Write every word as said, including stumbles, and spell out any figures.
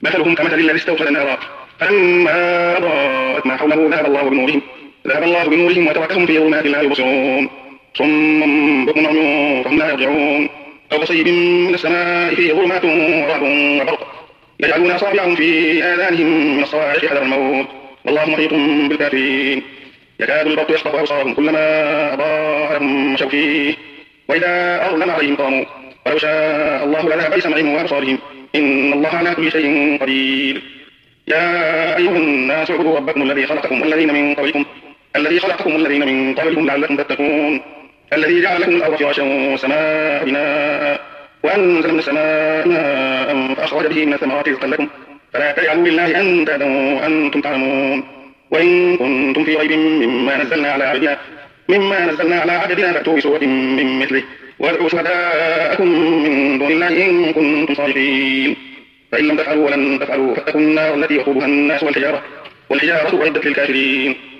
مثلهم كمثل الذي استوقد نارا فلما أضاءت ما حوله ذهب الله بنورهم ذهب الله بنورهم وتركهم في ظلمات لا يبصرون صم بكم عمي فهم لا يرجعون أو كصيب من السماء فيه ظلمات ورعد وبرق يجعلون أصابعهم في آذانهم من الصواعق حذر الموت والله محيط بالكافرين يكاد البرق يخطف أبصارهم كلما أضاء لهم مشوا فيه وإذا أظلم عليهم قاموا ولو شاء الله لذهب بسمعهم وأبصارهم إن الله على كل شيء قدير يا أيها الناس اعبدوا ربكم الذي خلقكم والذين من قبلكم الذي خلقكم والذين من قبلكم لعلكم تتقون الذي جعل لكم الأرض فراشا والسماء بناء وأنزل من السماء ماء فأخرج به من الثمرات رزقا لكم فلا تجعلوا لله أندادا وأنتم تعلمون وإن كنتم في ريب مما نزلنا على عبدنا مما نزلنا على عبدنا فأتوا بسورة من مثله وادعوا شهداءكم من دون الله إن كنتم صادقين فإن لم تفعلوا ولن تفعلوا فاتقوا النار التي وقودها الناس والحجارة والحجارة أعدت للكافرين